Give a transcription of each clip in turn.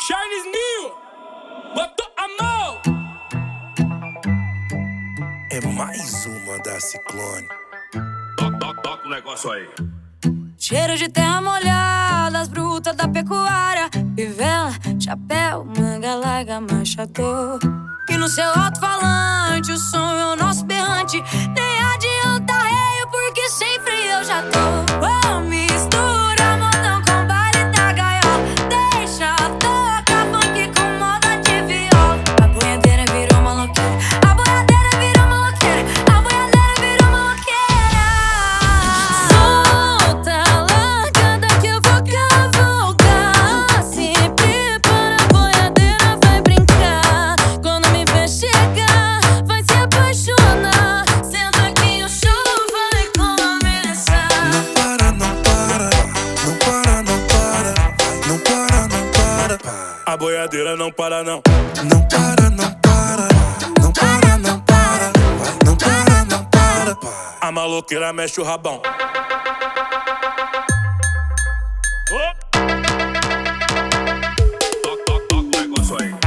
Charles Mil, botou a mão. É mais uma da Ciclone. Toca o negócio aí. Cheiro de terra molhada, as brutas da pecuária, fivela, chapéu, manga larga, machador. E no seu alto-falante o som é o nosso berrante. Nem adianta reio, porque sem frio eu já tô. Oh, mistura modão com baile da gaiola. Deixa tocar funk com moda de viola. A boiadeira virou maloqueira, a boiadeira virou maloqueira, a boiadeira virou maloqueira. Solta a largada que eu vou cavalgar. Se prepara, a boiadeira vai brincar. Quando me ver chegar, vai se apaixonar. Senta que o show vai começar. Não para, não para, não para, não para, não para, não para. A boiadeira não para não. Não para, não para, não para, não para, não para, não para. A maloqueira mexe o rabão. Toca o negócio aí.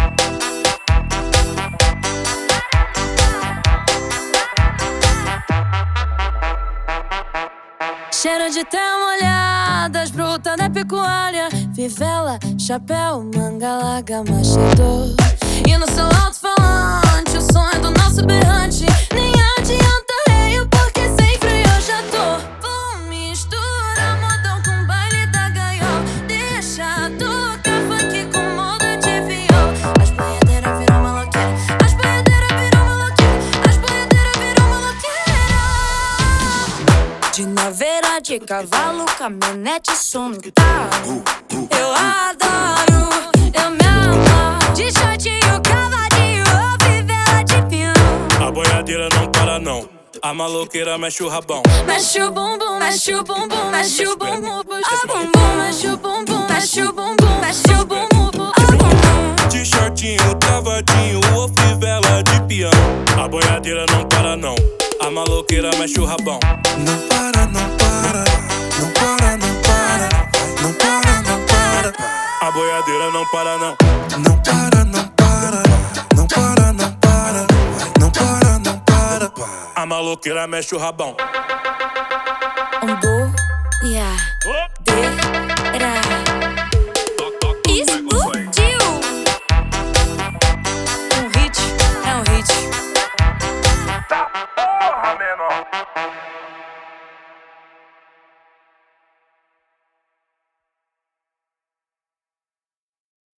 Cheiro de terra molhada, as brutas da pecuária, fivela, chapéu, manga larga, machador. E no seu alto-falante o som é do nosso berrante. Nem adianta reio, porque sem frio eu já tô. Mistura modão com baile da gaiola. Deixa tocar funk com moda de viola. As boiadeiras viram maloqueira, as boiadeiras viram maloqueira, as boiadeiras viram maloqueira. De naveira, de cavalo, caminhonete, som no carro. Eu adoro, eu me amarro. De shortinho, cavadinho, ou fivela de peão. A boiadeira não para não. A maloqueira mexe o rabão. Mexe o bumbum, mexe o bumbum, mexe o bumbum, puxa o bumbum, mexe o bumbum, mexe o bumbum, mexe o bumbum, puxa o bumbum. De shortinho, cavadinho ou fivela de peão. A boiadeira não para não. A maloqueira mexe o rabão. Não para, não para, não para, não para, não para, não para. A boiadeira não para não. Não para, não para, não para, não para, não para, não para. A maloqueira mexe o rabão. Yeah.